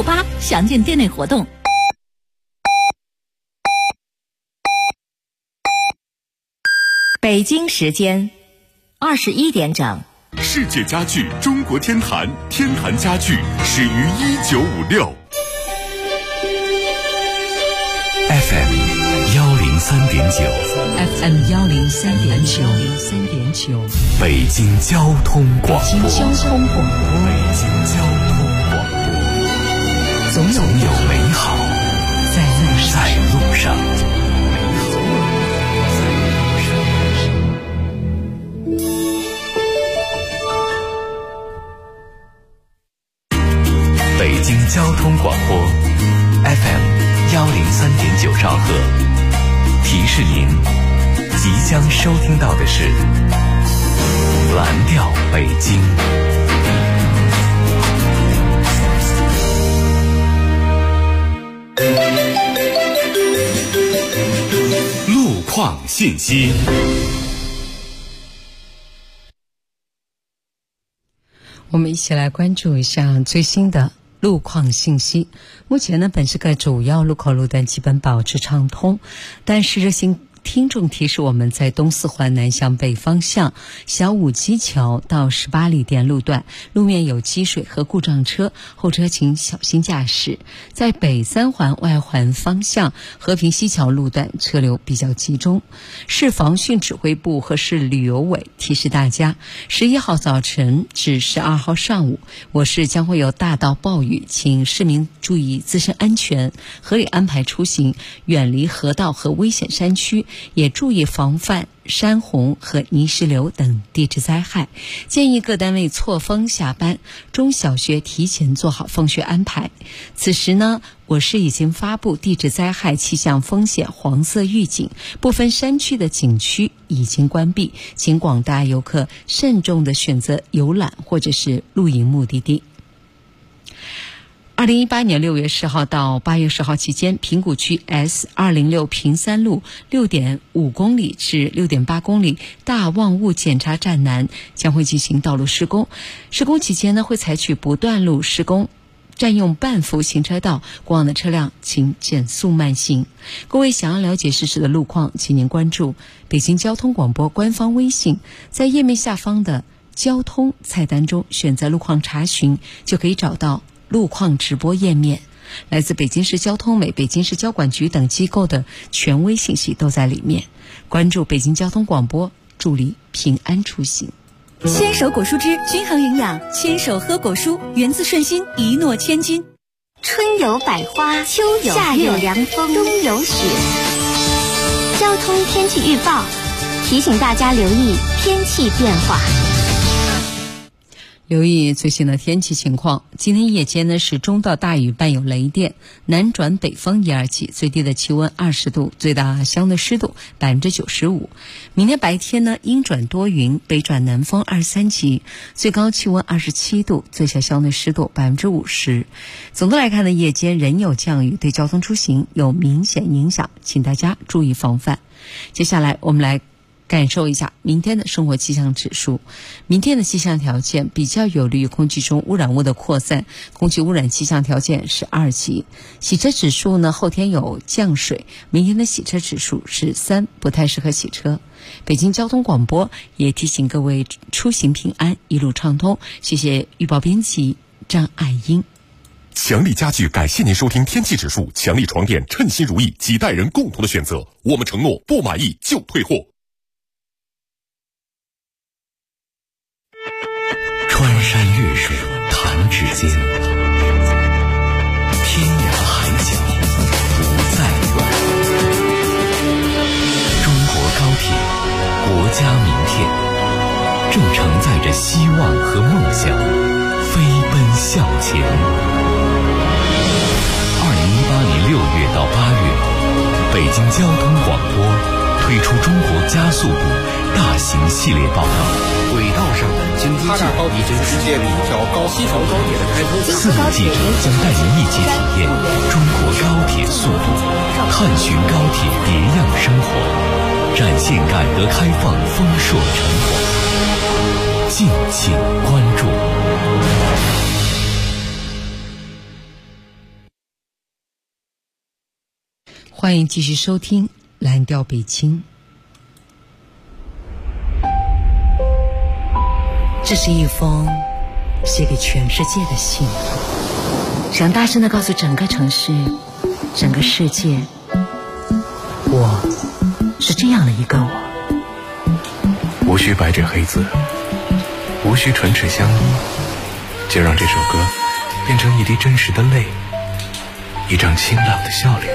968，详见店内活动。 北京时间21点整。 世界家具中国天坛，天坛家具始于1956。FM 103.9，FM 103.9， 北京交通广播，总有美好在路上。北京交通广播 FM 103.9兆赫，提示您即将收听到的是蓝调北京。路况信息。 我们一起来关注一下最新的路况信息。目前呢，本市各主要路口路段基本保持畅通，但是热心听众提示我们，在东四环南向北方向小武基桥到18里店路段路面有积水和故障车，后车请小心驾驶。在北三环外环方向和平西桥路段车流比较集中。市防汛指挥部和市旅游委提示大家，11号早晨至12号上午，我市将会有大到暴雨，请市民注意自身安全，合理安排出行，远离河道和危险山区，也注意防范山洪和泥石流等地质灾害。建议各单位错峰下班，中小学提前做好放学安排。此时呢，我市已经发布地质灾害气象风险黄色预警，部分山区的景区已经关闭，请广大游客慎重地选择游览或者是露营目的地。2018年6月10号到8月10号期间，平谷区 S206 平三路 6.5 公里至 6.8 公里大望雾检查站南将会进行道路施工。施工期间呢，会采取不断路施工，占用半幅行车道，过往的车辆请减速慢行。各位想要了解实时的路况，请您关注北京交通广播官方微信，在页面下方的交通菜单中选择路况查询，就可以找到路况直播页面。来自北京市交通委、北京市交管局等机构的权威信息都在里面。关注北京交通广播，助力平安出行。 牵手果蔬汁均衡营养，牵手喝果蔬，源自顺心，一诺千金。 春有百花，秋有夏有凉风，冬有雪。交通天气预报提醒大家留意天气变化。 留意最新的天气情况。今天夜间呢是中到大雨伴有雷电，南转北风1、2级，最低的气温20度，最大相对湿度95%。明天白天呢阴转多云，北转南风2、3级，最高气温27度，最小相对湿度50%。总的来看呢，夜间仍有降雨，对交通出行有明显影响，请大家注意防范。接下来我们来感受一下明天的生活气象指数。明天的气象条件比较有利于空气中污染物的扩散，空气污染气象条件是2级。洗车指数呢，后天有降水，明天的洗车指数是3，不太适合洗车。北京交通广播也提醒各位出行平安，一路畅通。谢谢预报编辑张爱英。 强力家具感谢您收听天气指数，强力床垫称心如意，几代人共同的选择，我们承诺不满意就退货。 穿山越水弹指间，天涯海角不再远。中国高铁，国家明天，正承载着希望和梦想，飞奔向前。2018年6月到8月，北京交通广播推出中国加速度大型系列报道。 轨道上的经济高铁是世界里一条西条高铁的开通。 4名记者将带您一起体验中国高铁速度，探寻高铁别样生活，展现改革开放丰硕成果。敬请关注。 欢迎继续收听蓝调北京。 这是一封写给全世界的信，想大声地告诉整个城市、整个世界，我是这样的一个我。 无需白纸黑字，无需唇齿相依，就让这首歌变成一滴真实的泪，一张清朗的笑脸。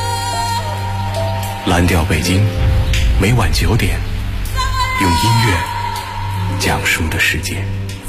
蓝调北京，每晚9点，用音乐讲述的世界。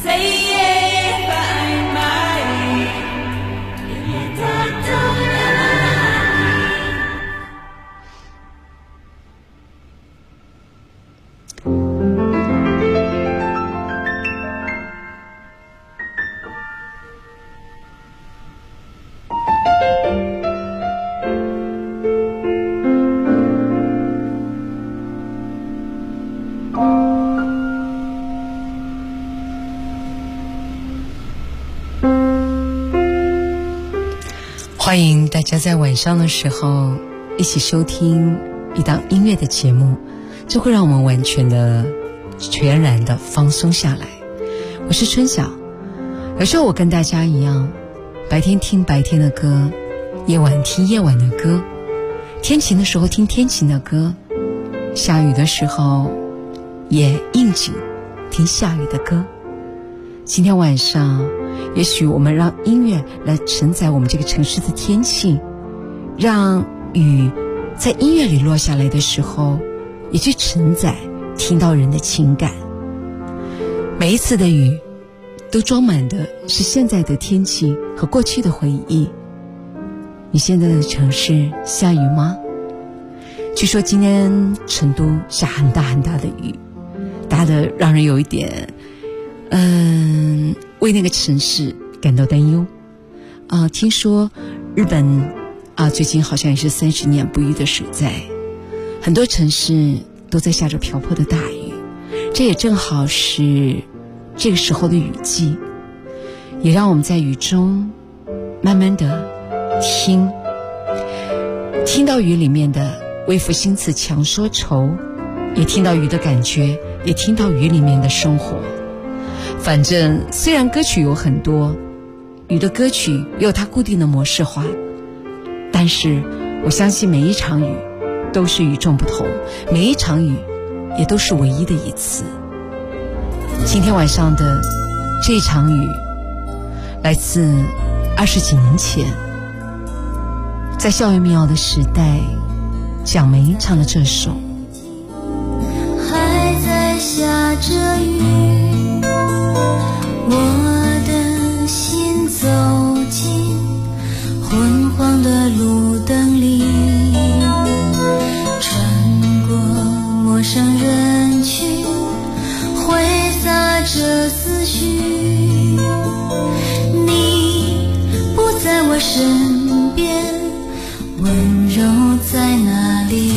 欢迎大家在晚上的时候一起收听一档音乐的节目，这会让我们完全的全然的放松下来。我是春晓，有时候我跟大家一样，白天听白天的歌，夜晚听夜晚的歌，天晴的时候听天晴的歌，下雨的时候也应景听下雨的歌。今天晚上也许我们让音乐来承载我们这个城市的天气，让雨在音乐里落下来的时候也去承载听到人的情感。每一次的雨都装满的是现在的天气和过去的回忆。你现在的城市下雨吗？据说今天成都下很大很大的雨，大的让人有一点为那个城市感到担忧。听说日本最近好像也是30年不遇的水灾，很多城市都在下着瓢泼的大雨，这也正好是这个时候的雨季，也让我们在雨中慢慢的听到雨里面的微赋新词强说愁，也听到雨的感觉，也听到雨里面的生活。反正虽然歌曲有很多，雨的歌曲也有它固定的模式化，但是我相信每一场雨都是与众不同，每一场雨也都是唯一的一次。今天晚上的这一场雨来自20几年前，在校园民谣的时代，蒋梅唱的这首。 还在下着雨，我的心走进昏黄的路灯里，穿过陌生人群，挥洒着思绪。你不在我身边，温柔在哪里？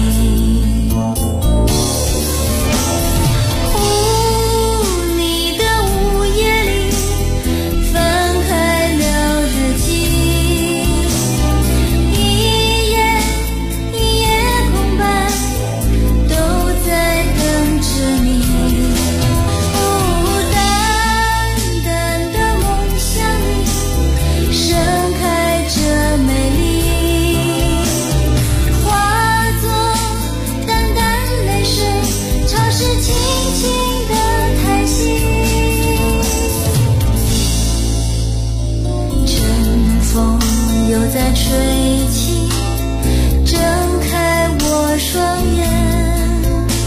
在吹起，睁开我双眼，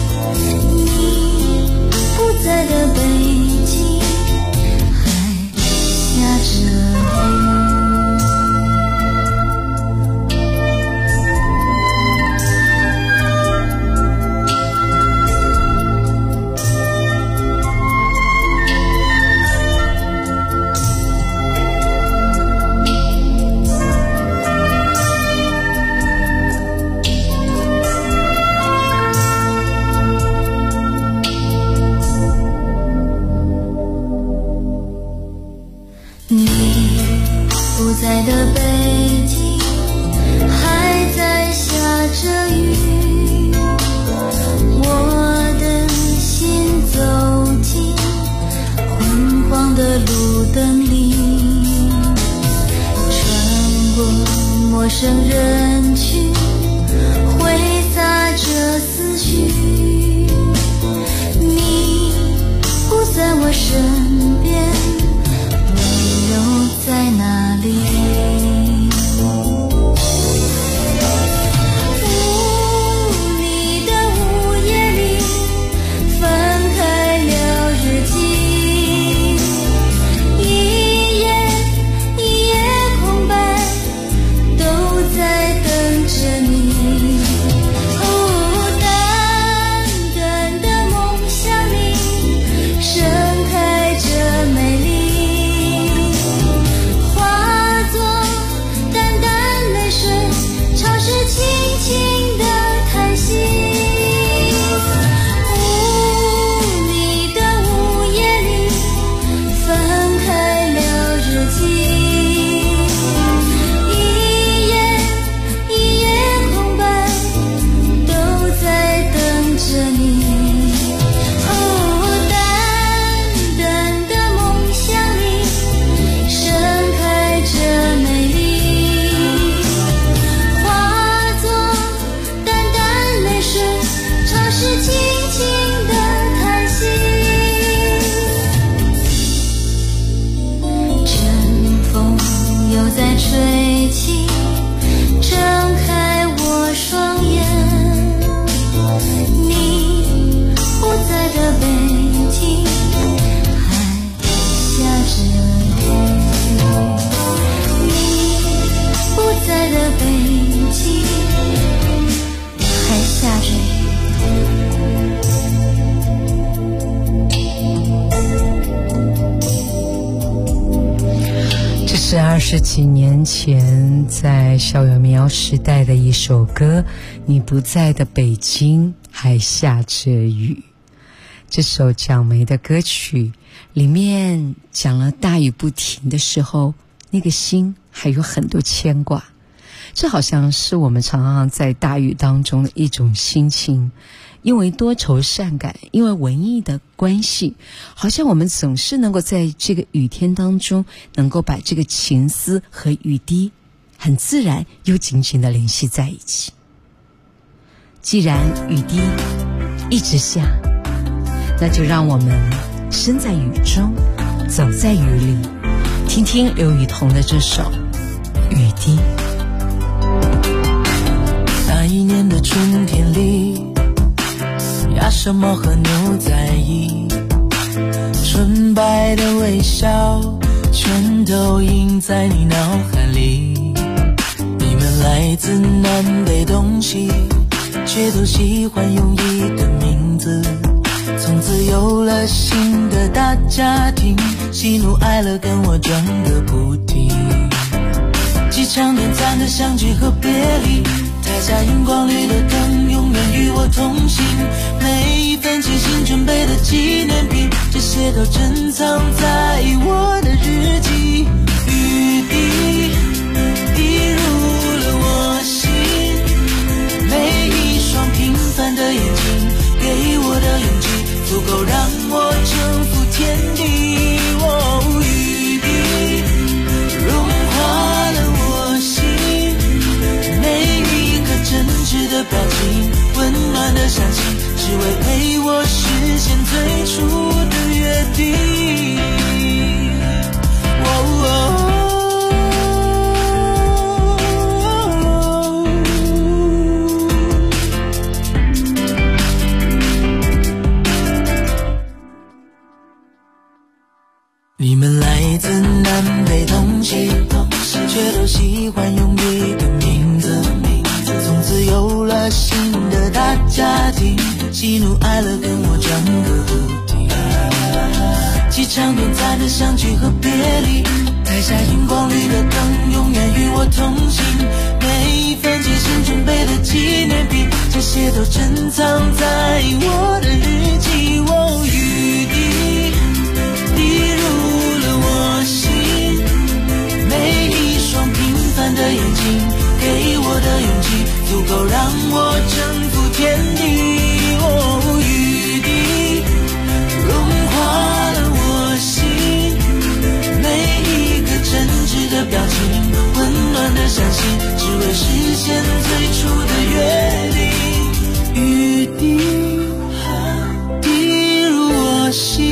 你不在的北京还下着雨。你不在的北京还在着雨，我的心走进昏黄的路灯里，穿过陌生人群，挥洒着思绪，你不在我身边，温柔在哪里？吹起，睁开我双眼，你不在的北京还下着雨，你不在的北京还下着雨。 是20几年前在校园民谣时代的一首歌，你不在的北京还下着雨。这首蒋梅的歌曲里面讲了大雨不停的时候，那个心还有很多牵挂。这好像是我们常常在大雨当中的一种心情，因为多愁善感，因为文艺的关系，好像我们总是能够在这个雨天当中，能够把这个情思和雨滴很自然又紧紧地联系在一起。既然雨滴一直下，那就让我们身在雨中，走在雨里，听听刘雨桐的这首《雨滴》。 那一年的春天里，鸭舌帽和牛仔衣，纯白的微笑全都印在你脑海里。你们来自南北东西，却都喜欢用一个名字，从此有了新的大家庭，喜怒哀乐跟我转个不停。几场短暂的相聚和别离，台下荧光绿的灯永远与我同行，每一份精心准备的纪念品，这些都珍藏在我的日记。雨滴滴入了我心，每一双平凡的眼睛给我的勇气，足够让我征服天地。雨滴融化了我心，每一颗真挚的表情，温暖的香气，只为陪我实现最初的约定。你们来自南北东西，却都喜欢用一个名字，从此有了新的大家庭，喜怒哀乐跟我转个不停。几场短暂的相聚和别离，台下荧光绿的灯永远与我同行，每一份精心准备的纪念品，这些都珍藏在我的日记。雨滴滴入了我心，每一双平凡的眼睛给我的的勇气足够让我征服天地。哦，雨滴融化了我心，每一个真挚的表情，温暖的相信，只为实现最初的约定。雨滴滴入我心，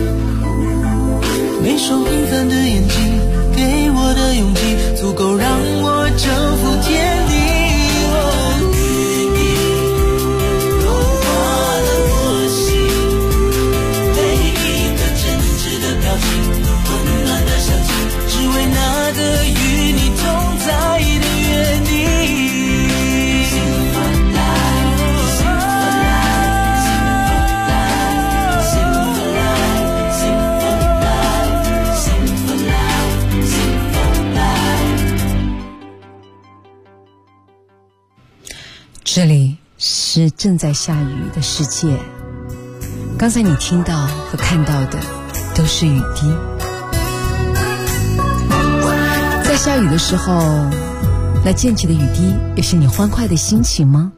每双平凡的眼睛给我的勇气足够让我征服天地。 这里是正在下雨的世界，刚才你听到和看到的都是雨滴。在下雨的时候，那溅起的雨滴也是你欢快的心情吗？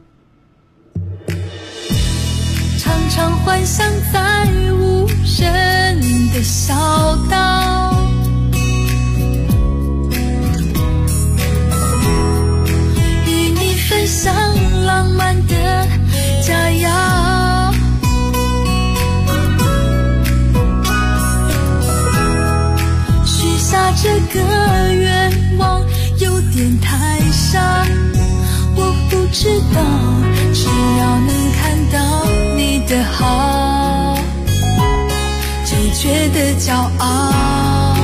常常幻想在无人的小岛，与你分享浪漫的佳肴，许下这个愿望有点太傻，我不知道，只要能看到你的好，就觉得骄傲。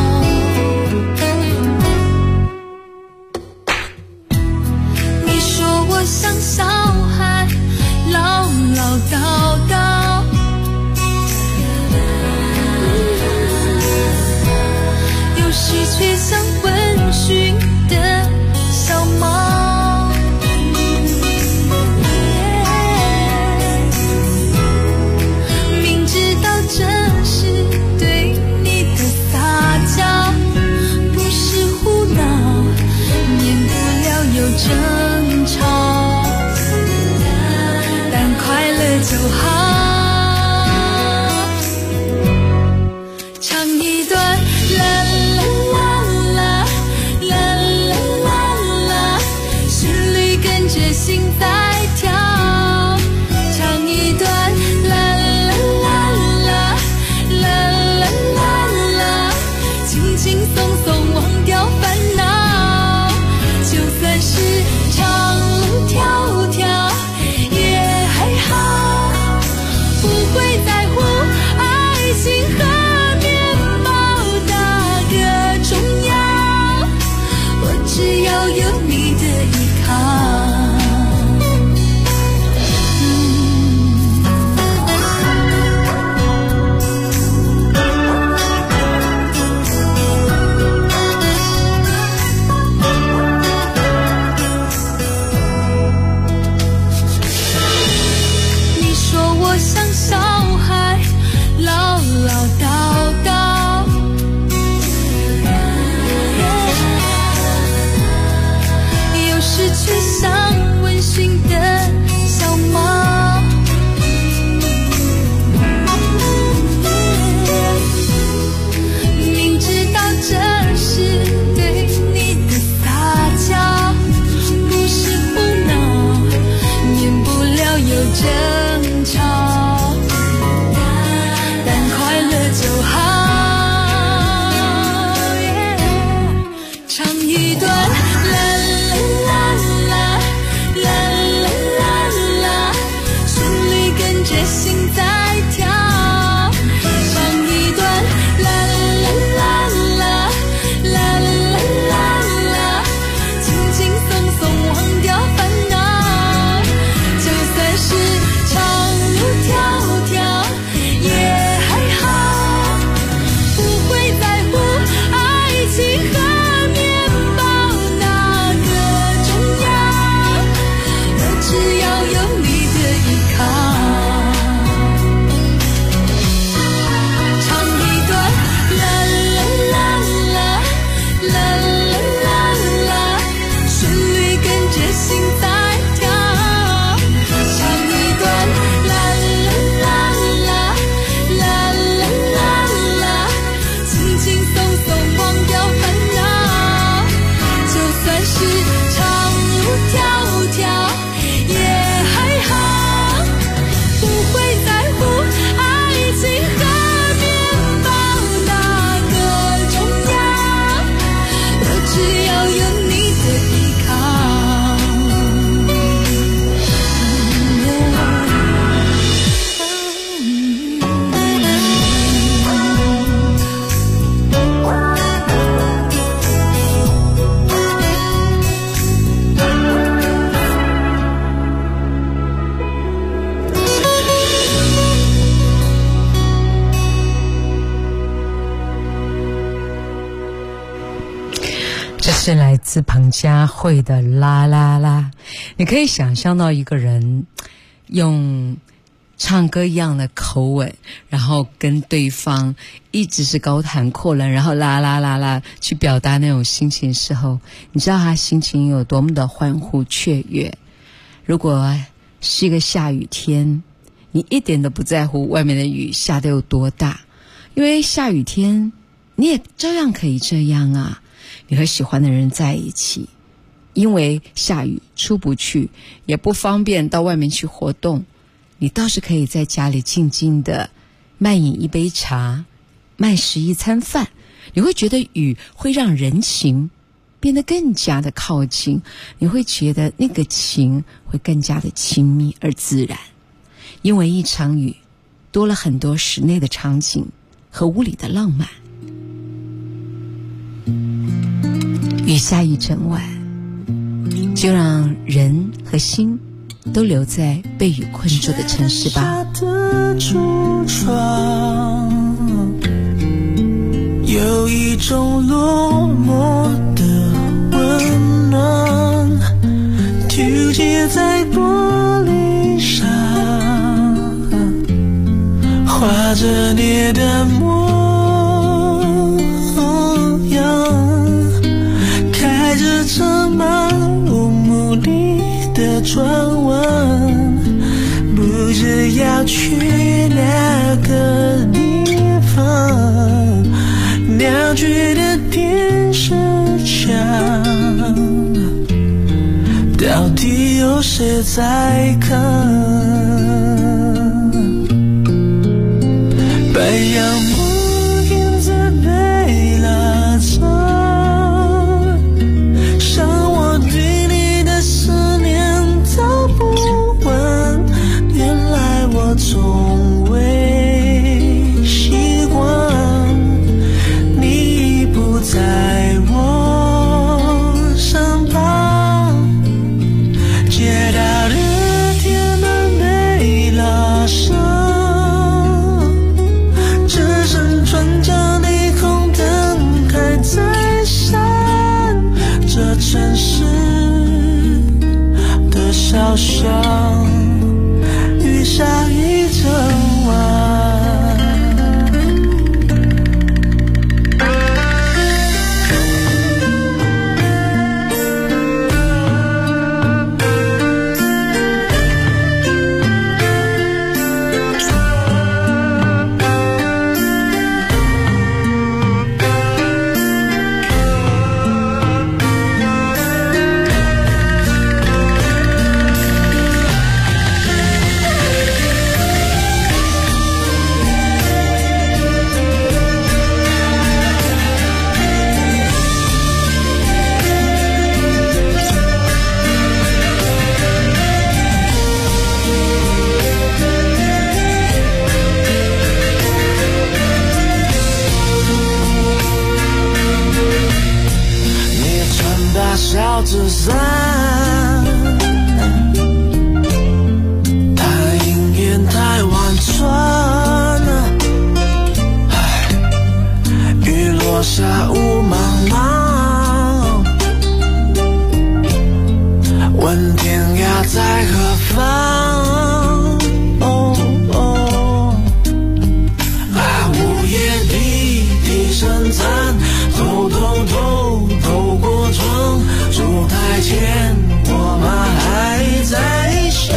你说我像小孩唠唠叨叨，有时却像温驯的小猫，明知道这是对你的撒娇，不是胡闹，免不了有争吵，但快乐就好。唱一段啦啦啦啦啦啦啦啦，旋律跟着心在跳，唱一段啦啦啦啦啦啦啦，轻轻松松忘掉烦恼，就算是长路迢迢也还好，不会在乎爱情和面包哪个重要，我只要有你的依靠。你说我像小孩唠唠叨叨，有时却像温驯的小猫，明知道这是对你的撒娇，不是胡闹，免不了有争吵，但快乐就好。唱一段啦啦啦啦啦啦啦，旋律跟着心在跳，唱一段啦啦啦啦啦啦啦，轻轻松松忘掉烦恼，就算是长路迢迢也还好，不会在乎爱情和面包哪字旁加会的啦啦啦，你可以想象到一个人用唱歌一样的口吻，然后跟对方一直是高谈阔论，然后啦啦啦啦去表达那种心情的时候，你知道他心情有多么的欢呼雀跃。如果是一个下雨天，你一点都不在乎外面的雨下得有多大，因为下雨天你也照样可以这样啊，你和喜欢的人在一起，因为下雨出不去，也不方便到外面去活动，你倒是可以在家里静静的慢饮一杯茶，慢食一餐饭，你会觉得雨会让人情变得更加的靠近，你会觉得那个情会更加的亲密而自然。因为一场雨多了很多室内的场景和屋里的浪漫。雨下一整晚，就让人和心都留在被雨困住的城市吧。 有一种落寞的温暖，纠结在玻璃上，画着你的模样，开着车漫无目的的转弯，不知要去哪个地方，亮绝的电视墙，到底有谁在看？白杨木影子被拉长，像我对你的思念走不完，原来我从未习惯你不在我身旁，街道的天门被拉上，只剩转角霓虹灯还在闪，这城市的小巷雨下一整晚。小纸伞，它迎面太婉转，雨落下雾茫茫，问天涯在何方？午夜滴滴声残，透过窗，烛台前我们还在想，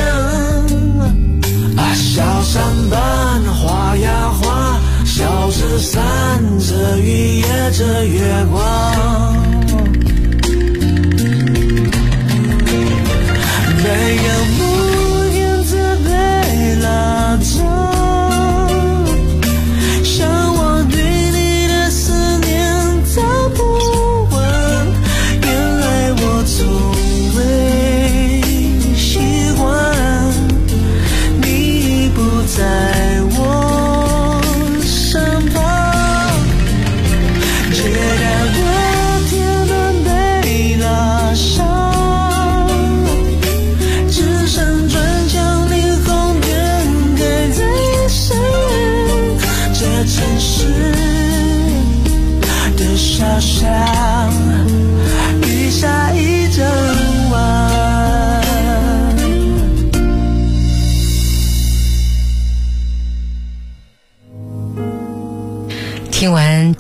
小山般画呀画，小纸伞遮雨也遮月光，没有木影子被拉长，在我身旁，街道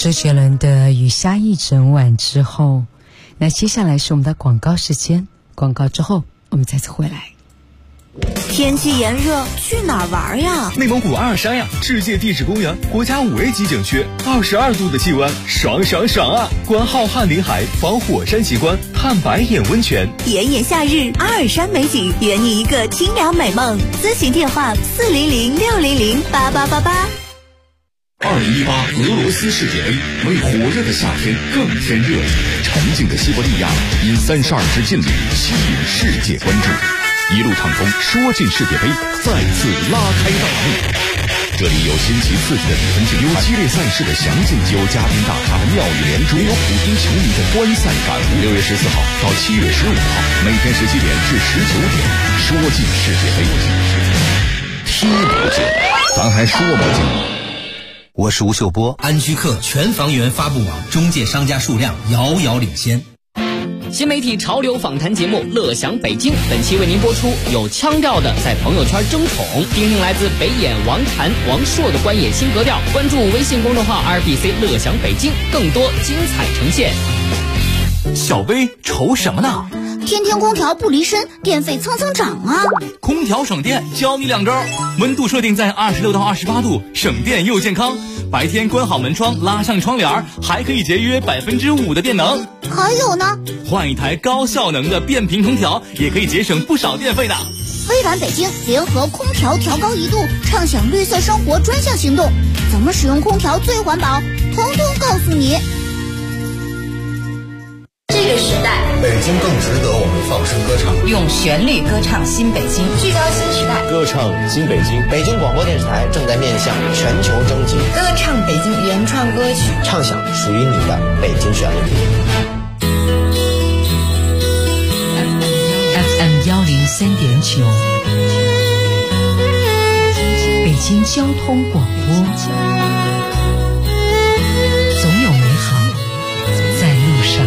周杰伦的《雨下一整晚》之后，那接下来是我们的广告时间。广告之后，我们再次回来。 天气炎热，去哪儿玩呀？ 内蒙古阿尔山呀，世界地质公园，国家5A 级景区，22度的气温，爽爽爽啊！观浩瀚林海，访火山奇观，探白眼温泉。 炎炎夏日，阿尔山美景，圆你一个清凉美梦。咨询电话400-600-8888。 2018俄罗斯世界杯为火热的夏天更添热情，沉静的西伯利亚因32支劲旅吸引世界关注，一路畅通，说进世界杯再次拉开大幕。这里有新奇刺激的比分竞，有激烈赛事的详尽，有嘉宾大咖的妙语连珠，也有普京球迷的观赛感悟。6月14号到7月15号，每天17点至19点，说进世界杯，踢不进，咱还说不进。 我是吴秀波。 安居客全房源发布网中介商家数量遥遥领先。 新媒体潮流访谈节目《乐享北京》本期为您播出，有腔调的在朋友圈争宠，听听来自北演王禅、王朔的官演新格调。关注微信公众号 RBC 乐享北京，更多精彩呈现。 小薇愁什么呢？ 天天空调不离身，电费蹭蹭涨啊！ 空调省电，教你2招：温度设定在26到28度，省电又健康。白天关好门窗，拉上窗帘，还可以节约5%的电能。 还有呢， 换一台高效能的变频空调，也可以节省不少电费的。 微软北京联合空调调高1度，畅享绿色生活专项行动，怎么使用空调最环保，统统告诉你。 这个时代， 北京更值得我们放声歌唱， 用旋律歌唱新北京，聚焦新时代， 歌唱新北京。 北京广播电视台正在面向全球征集歌唱北京原创歌曲， 唱响属于你的北京旋律。 FM 103.9，北京交通广播，总有美好在路上。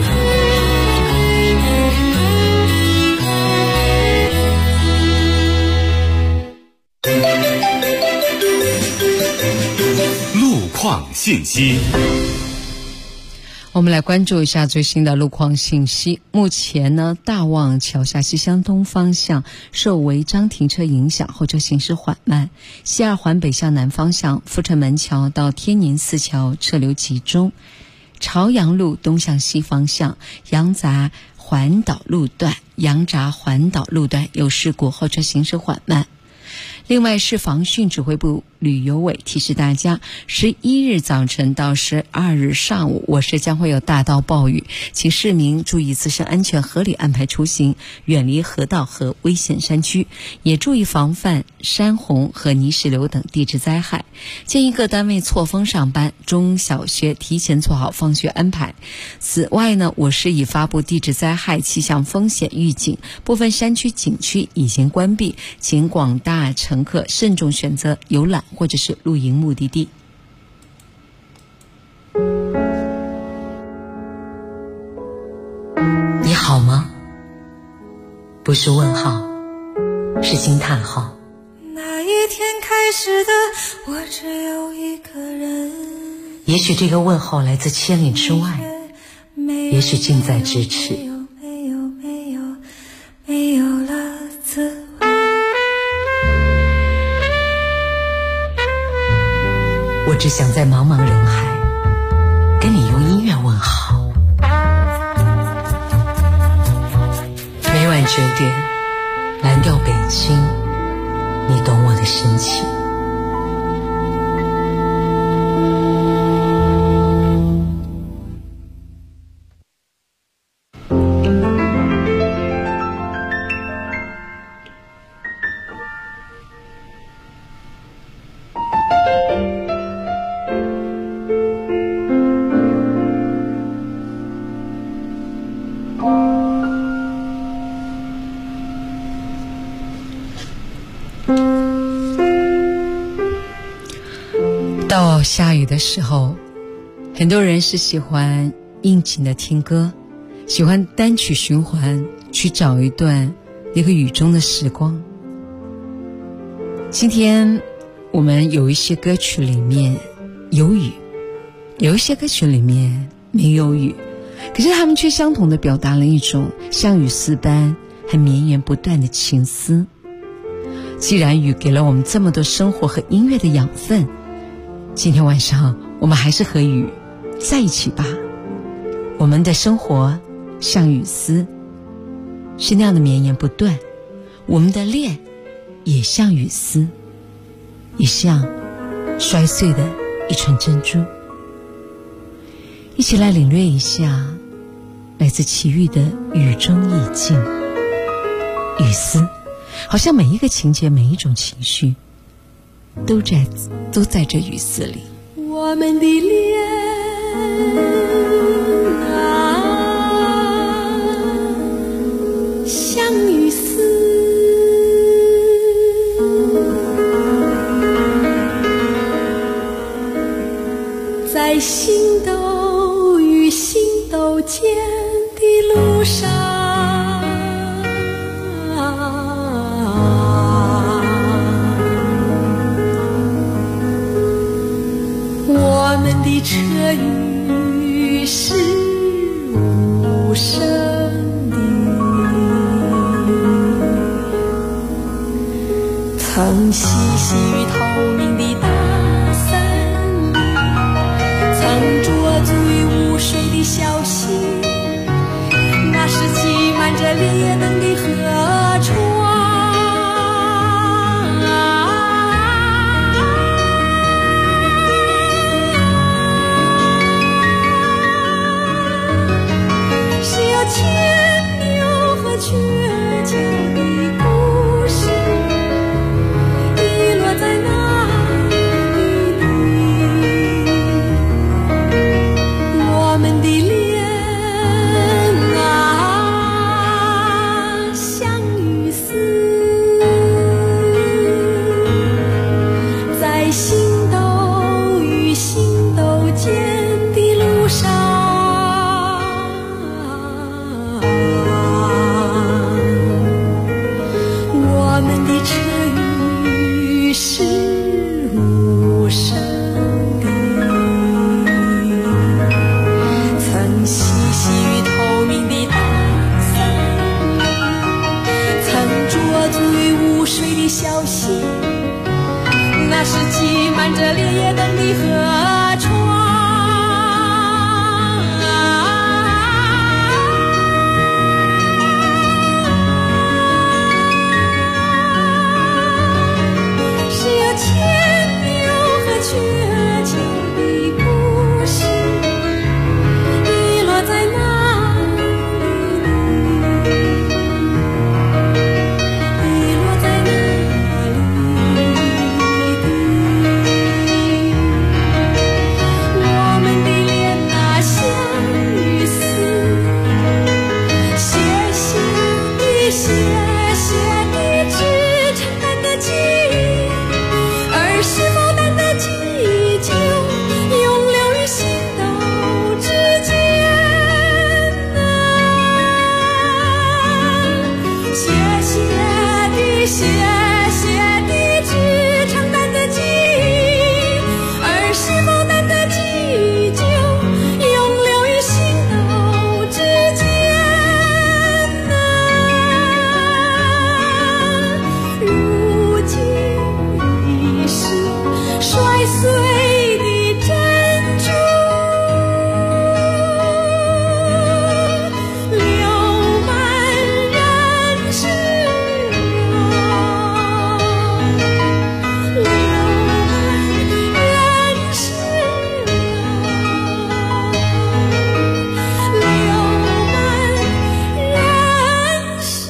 路况信息。 我们来关注一下最新的路况信息。目前呢，大望桥下西向东方向受违章停车影响，后车行驶缓慢。西二环北向南方向阜成门桥到天宁寺桥车流集中。朝阳路东向西方向羊杂环岛路段有事故，后车行驶缓慢。另外，市防汛指挥部旅游委提示大家，11日早晨到12日上午，我市将会有大到暴雨，请市民注意自身安全，合理安排出行，远离河道和危险山区，也注意防范山洪和泥石流等地质灾害。建议各单位错峰上班，中小学提前做好放学安排。此外呢，我市已发布地质灾害气象风险预警，部分山区景区已经关闭，请广大乘客慎重选择游览或者是露营目的地。 你好吗？不是问号，是惊叹号。 那一天开始的我只有一个人， 也许这个问候来自千里之外，也许近在咫尺。 没有了滋味。 我只想在茫茫人海跟你用音乐问好。每晚9点，蓝调北京，你懂我的深情。 到下雨的时候，很多人是喜欢应景的听歌，喜欢单曲循环，去找一个雨中的时光。今天我们有一些歌曲里面有雨， 有一些歌曲里面没有雨，可是他们却相同的表达了一种像雨丝般很绵延不断的情思。既然雨给了我们这么多生活和音乐的养分，今天晚上我们还是和雨在一起吧。我们的生活像雨丝，是那样的绵延不断，我们的恋也像雨丝，也像摔碎的一串珍珠。一起来领略一下来自齐豫的雨中意境。雨丝好像每一个情节，每一种情绪都在这雨丝里。 我们的恋像雨丝，在星斗与星斗间的路上，我们的车语是无声的，曾细细于透明的大伞，曾捉足于无水的小溪，那是挤满着烈焰灯的河床。牵牛和鹊桥的故事遗落在哪里？我们的恋像雨丝，在星斗与星斗间的路上。我们的车语是无声的，曾细细于透明的大伞，曾捉足于无水的小溪，那是挤满着烈焰灯的河床。牵牛和鹊桥的故事遗落在哪里？遗落在哪里？我们的恋像雨丝，谢谢你，谢谢你只承担的记忆，而是否淡的记旧，永留于心斗之间啊。谢谢你，谢谢你只承担的记忆，而是否淡的记旧，永留于心斗之间啊。如今已是摔碎的珍珠，流满人世啊，流满人世啊，流满人世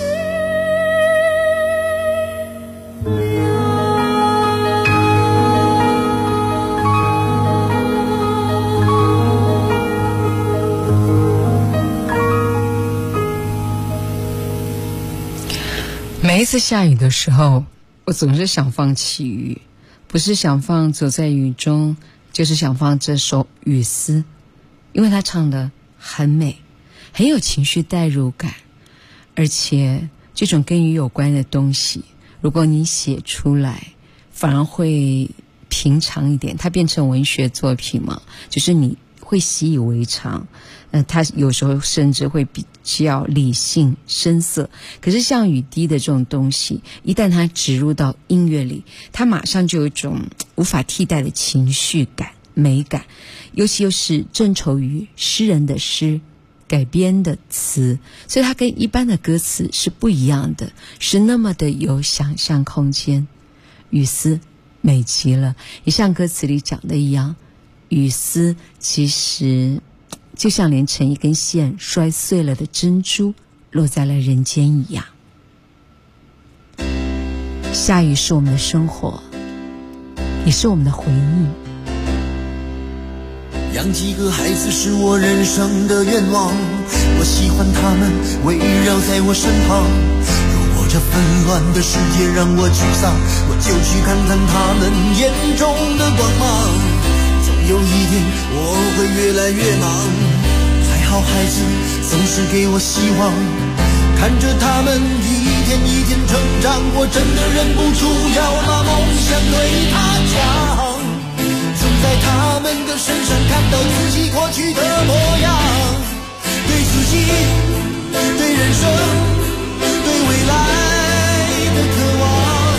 每一次下雨的时候，我总是想放齐豫，不是想放走在雨中，就是想放这首雨丝，因为他唱的很美，很有情绪代入感，而且这种跟雨有关的东西，如果你写出来，反而会平常一点，它变成文学作品嘛，就是你会习以为常。它有时候甚至会比较理性深色，可是像雨滴的这种东西，一旦它植入到音乐里，它马上就有一种无法替代的情绪感、美感，尤其又是正愁于诗人的诗改编的词，所以它跟一般的歌词是不一样的，是那么的有想象空间。雨丝美极了，也像歌词里讲的一样，雨丝其实就像连成一根线摔碎了的珍珠落在了人间一样。下雨是我们的生活，也是我们的回忆。 养几个孩子是我人生的愿望，我喜欢他们围绕在我身旁。如果这纷乱的世界让我沮丧，我就去看看他们眼中的光芒。有一天我会越来越忙，还好孩子总是给我希望，看着他们一天一天成长，我真的忍不住要把梦想对他讲。总在他们的身上看到自己过去的模样，对自己，对人生，对未来的渴望。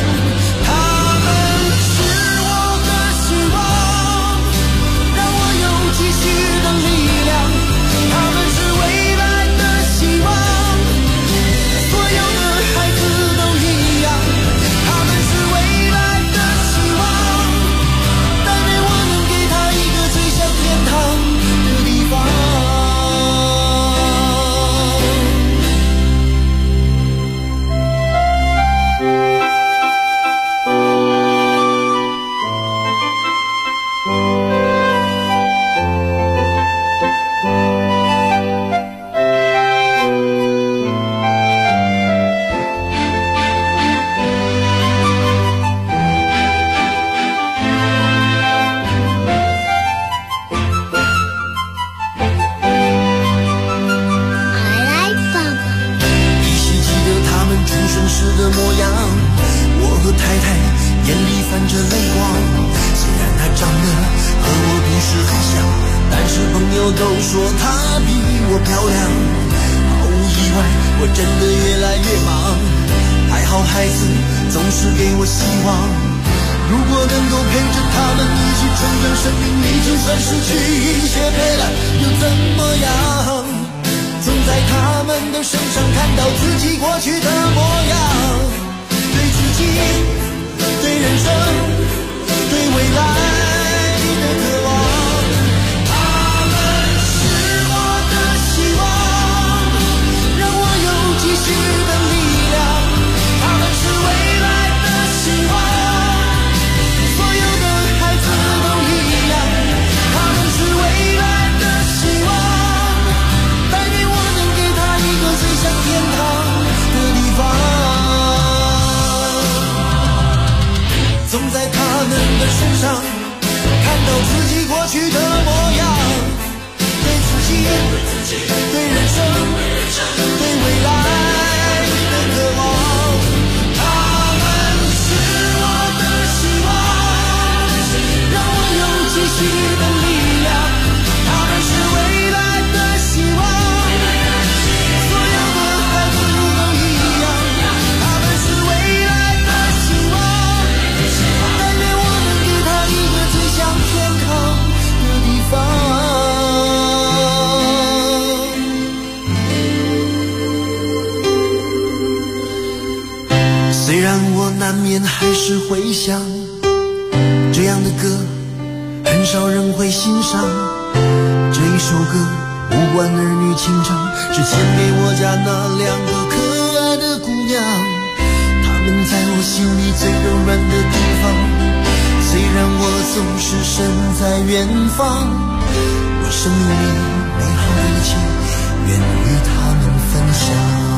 还是会想，这样的歌很少人会欣赏。这一首歌无关儿女情长，是献给我家那两个可爱的姑娘。她们在我心里最柔软的地方，虽然我总是身在远方，我生命里美好的一切愿与她们分享。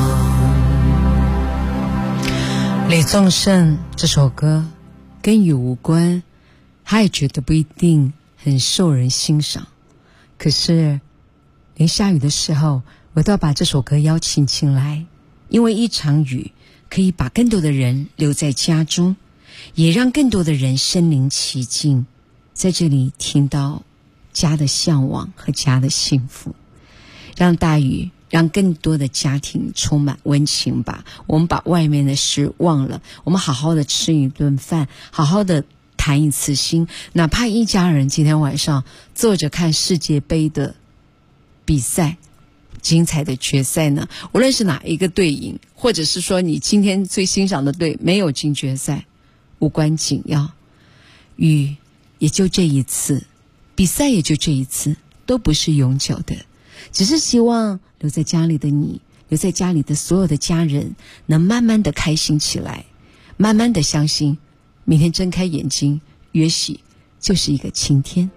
李宗盛这首歌跟雨无关，他也觉得不一定很受人欣赏，可是连下雨的时候我都要把这首歌邀请进来，因为一场雨可以把更多的人留在家中， 也让更多的人身临其境，在这里听到家的向往和家的幸福。让大雨让更多的家庭充满温情吧，我们把外面的事忘了，我们好好的吃一顿饭，好好的谈一次心，哪怕一家人今天晚上坐着看世界杯的比赛，精彩的决赛呢，无论是哪一个队赢，或者是说你今天最欣赏的队没有进决赛，无关紧要，雨也就这一次，比赛也就这一次，都不是永久的。只是希望留在家里的你，留在家里的所有的家人，能慢慢的开心起来，慢慢的相信明天睁开眼睛，也许就是一个晴天。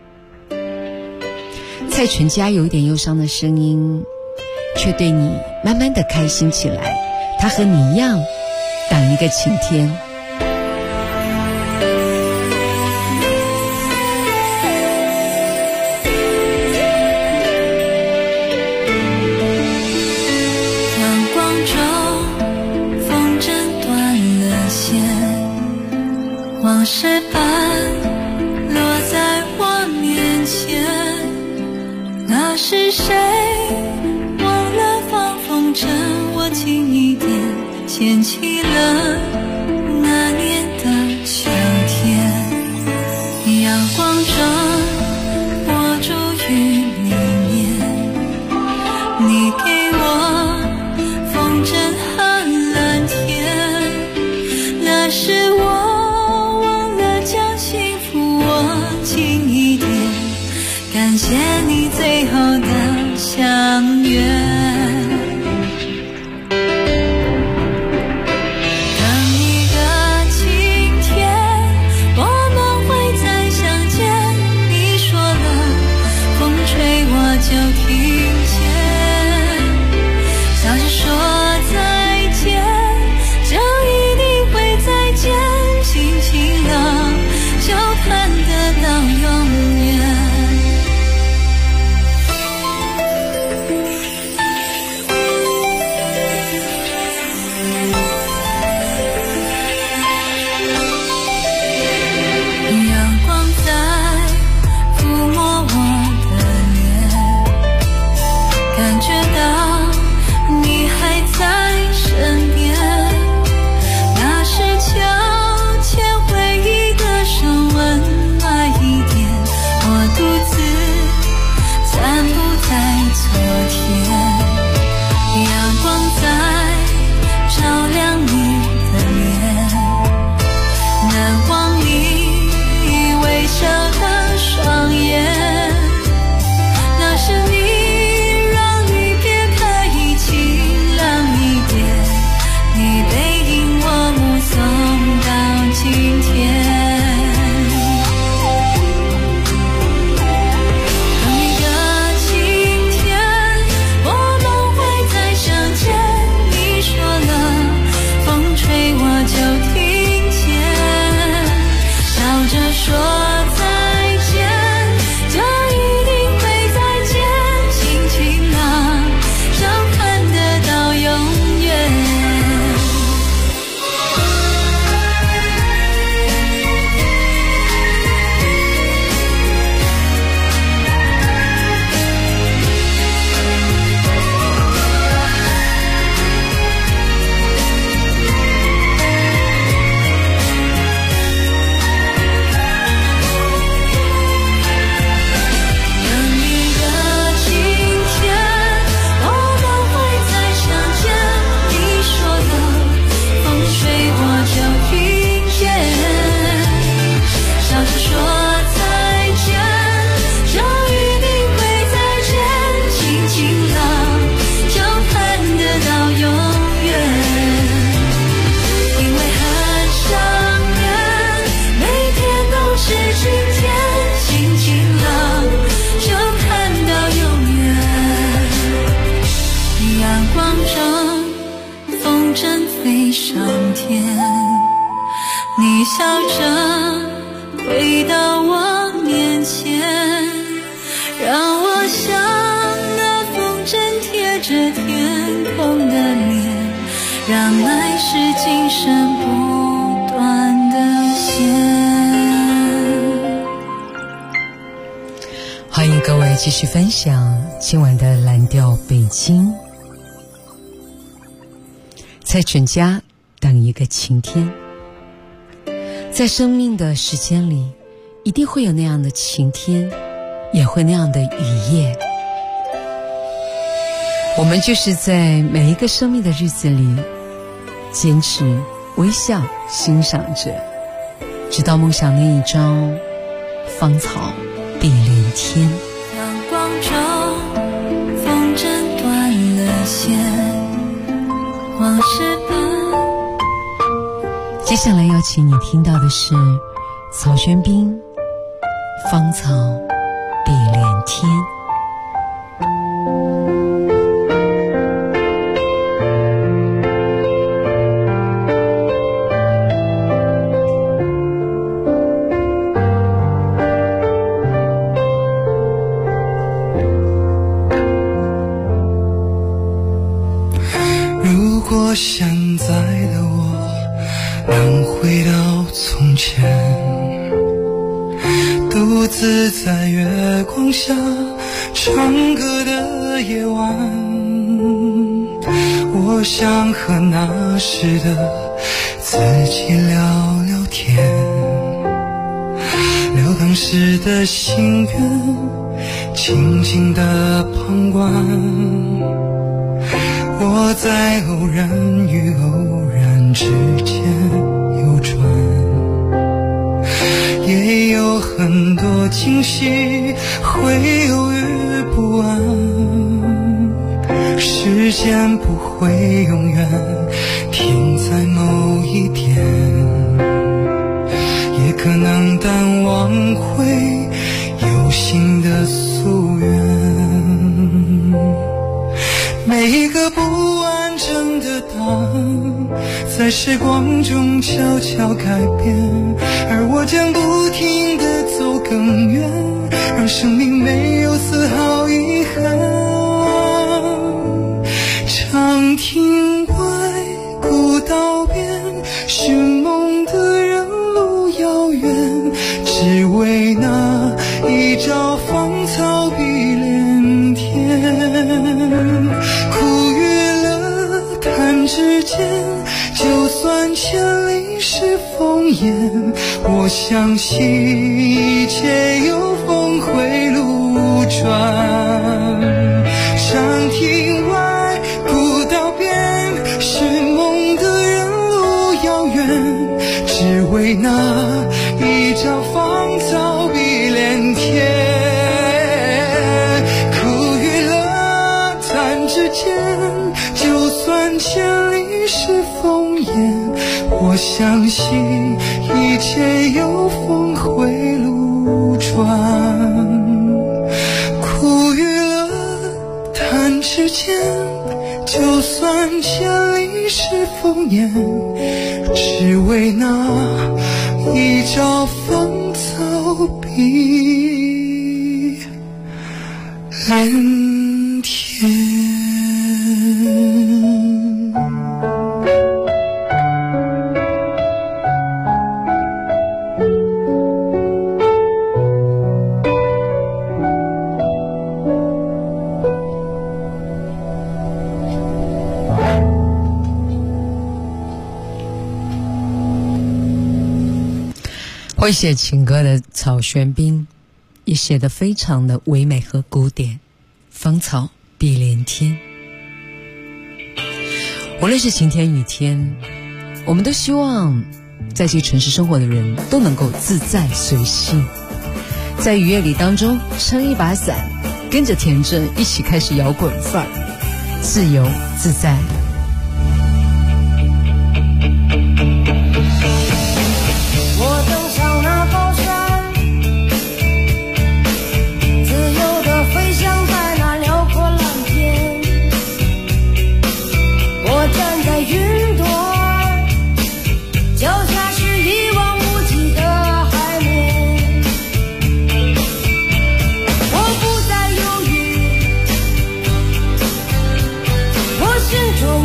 蔡淳佳有一点忧伤的声音，却对你慢慢的开心起来，他和你一样等一个晴天。 往事般落在我面前，那是谁忘了放风筝，我轻一点牵起了那年的秋天。阳光中我住雨里面，你给我风筝和蓝天，那是我感谢你最后的相约。你笑着回到我面前，让我像那风筝贴着天空的脸，让来世今生不断的继续分享今晚的蓝调北京。在陈家等一个晴天，在生命的时间里，一定会有那样的晴天，也会那样的雨夜。我们就是在每一个生命的日子里，坚持微笑欣赏着，直到梦想那一朝芳草碧连天。 阳光中风筝断了线，往事接下来要请你听到的是曹轩宾《芳草碧连天》。 如果现在的我能回到从前，独自在月光下唱歌的夜晚，我想和那时的自己聊聊天，聊当时的心愿，静静的旁观。我在偶然与偶然之间游转，也有很多惊喜会犹豫不安。时间不会永远停在某一点，也可能淡忘会有新的夙愿。每一个不完整的答案在时光中悄悄改变，而我将不停地走更远，让生命没有丝毫遗憾。长亭外古道边，寻梦的人路遥远，只为那一朝芳草碧连天。苦与乐弹指间，就算千里是烽烟，我相信一切有峰回路转。长亭外古道边，寻梦的人路遥远，只为那一朝芳草碧连天。就算千里是烽烟，我相信一切有峰回路转。苦与乐弹指间，就算千里是烽烟，只为那一朝芳草碧连天。 会写情歌的曹轩宾也写得非常的唯美和古典。芳草碧连天，无论是晴天雨天，我们都希望在这个城市生活的人都能够自在随性，在雨夜里当中撑一把伞，跟着田震一起开始摇滚范儿，自由自在。 心中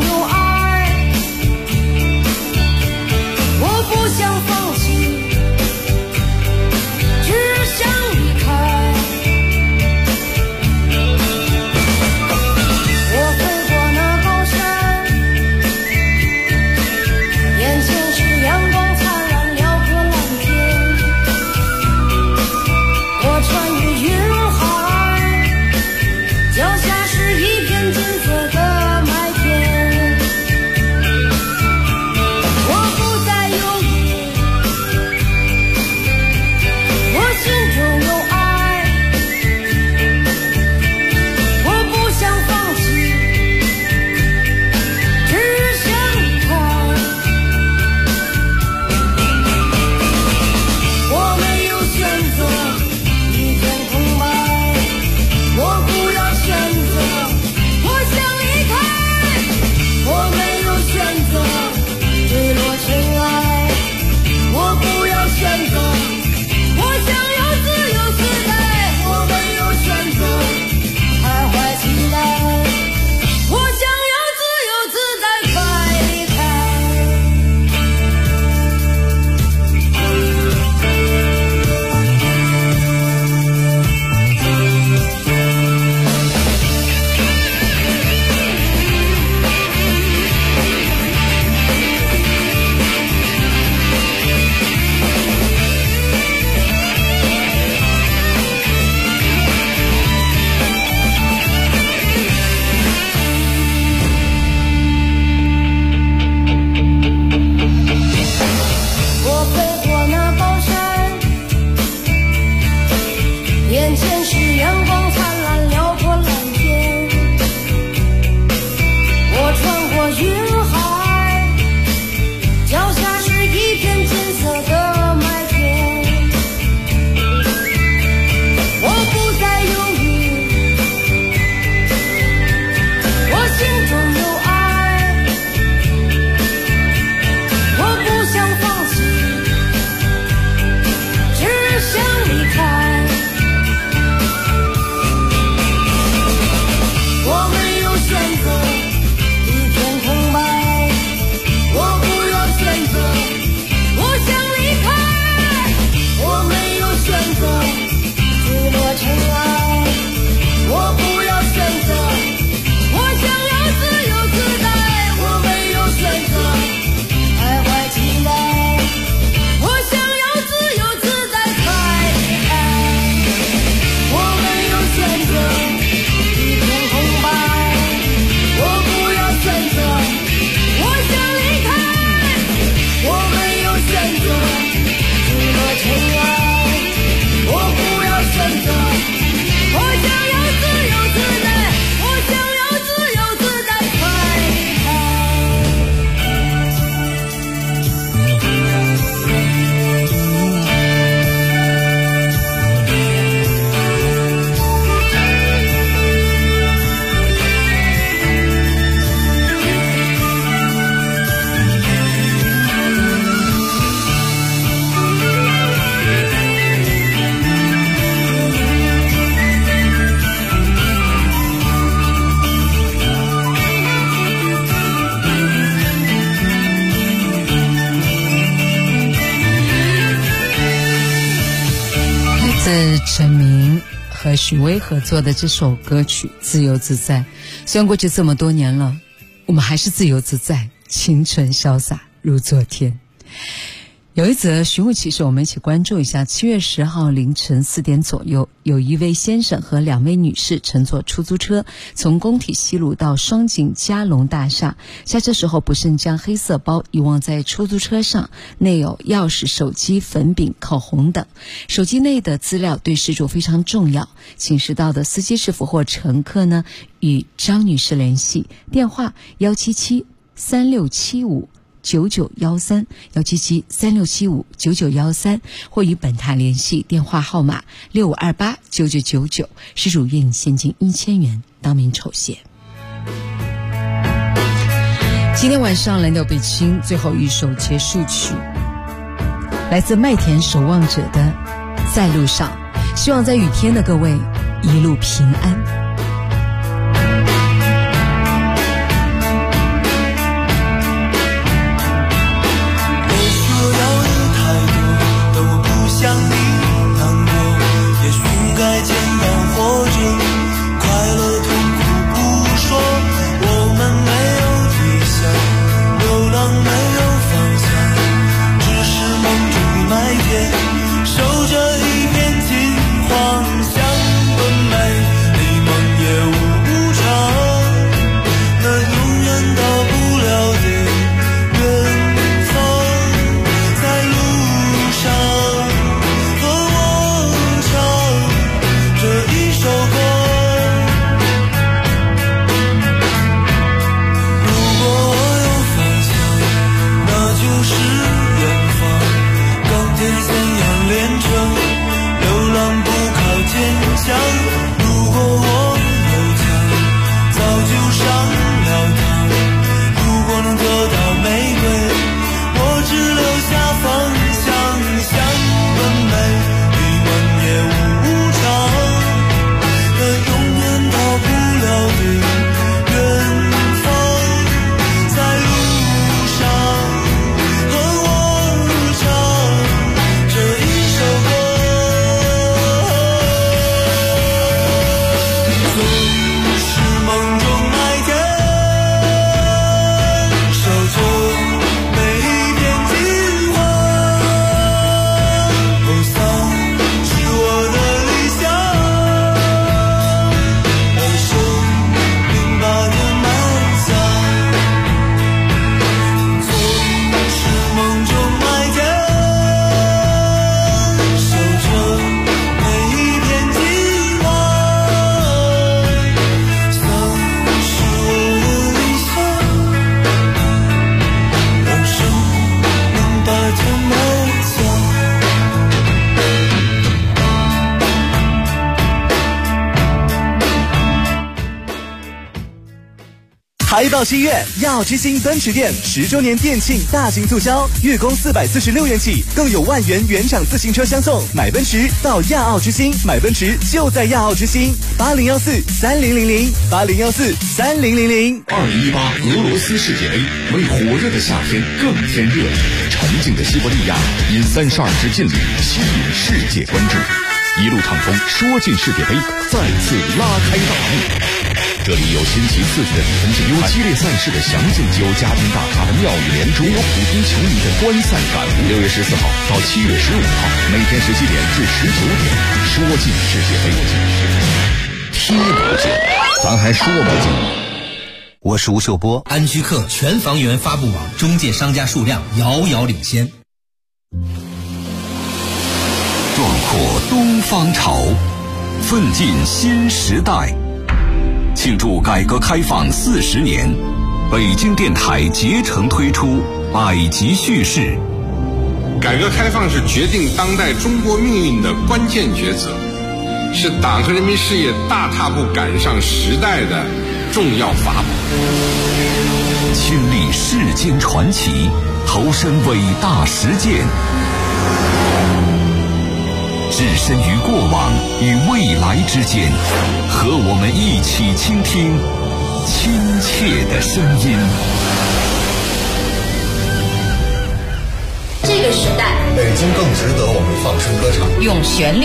陈明和许巍合作的这首歌曲《自由自在》。虽然过去这么多年了，我们还是自由自在，清纯潇洒如昨天。有一则寻物启事，我们一起关注一下。7月10号凌晨4点左右，有一位先生和2位女士乘坐出租车从工体西路到双井嘉隆大厦，下车时候不慎将黑色包遗忘在出租车上，内有钥匙、手机、粉饼、口红等。手机内的资料对失主非常重要，请示到的司机师傅或乘客呢，与张女士联系，电话177-3675-9913，177-3675-9913，或与本台联系，电话号码6528-9999，失主愿现金1000元当面酬谢。今天晚上来到北京最后一首结束曲，来自麦田守望者的《在路上》，希望在雨天的各位一路平安。 想你难过，也许该简单活着，快乐痛苦不说，我们没有理想，流浪没有方向，只是梦中的麦田，守着一片金黄，像本美离梦也无常，那永远到不了的远方，在路上如果我有枪，早就上了膛。如果能得到玫瑰，我只留下方向，像本美离梦也无常，那永远到不了的远方，在路上和我唱这一首歌。 还到7月，亚奥之星奔驰店10周年店庆大型促销，月供446元起，更有万元原厂自行车相送。买奔驰到亚奥之星，买奔驰就在亚奥之星，8014-3000，8014-3000。 2018俄罗斯世界杯为火热的夏天更添热情，沉静的西伯利亚因32支劲旅吸引世界关注，一路畅通，说进世界杯再次拉开大幕。这里有新奇刺激的比分竞赛，有激烈赛事的详尽，有家庭大咖的妙语连珠，有普通球迷的观赛感悟。6月14号到7月15号，每天17点至19点，说进世界杯，踢不进，咱还说不进。 我是吴秀波。 安居客全房源发布网中介商家数量遥遥领先。 壮阔东方潮，奋进新时代。庆祝改革开放40年，北京电台竭诚推出百集叙事。 改革开放是决定当代中国命运的关键抉择，是党和人民事业大踏步赶上时代的重要法宝。 亲历世间传奇，投身伟大实践，置身于过往与未来之间，和我们一起倾听亲切的声音。 这个时代， 北京更值得我们放声歌唱， 用旋律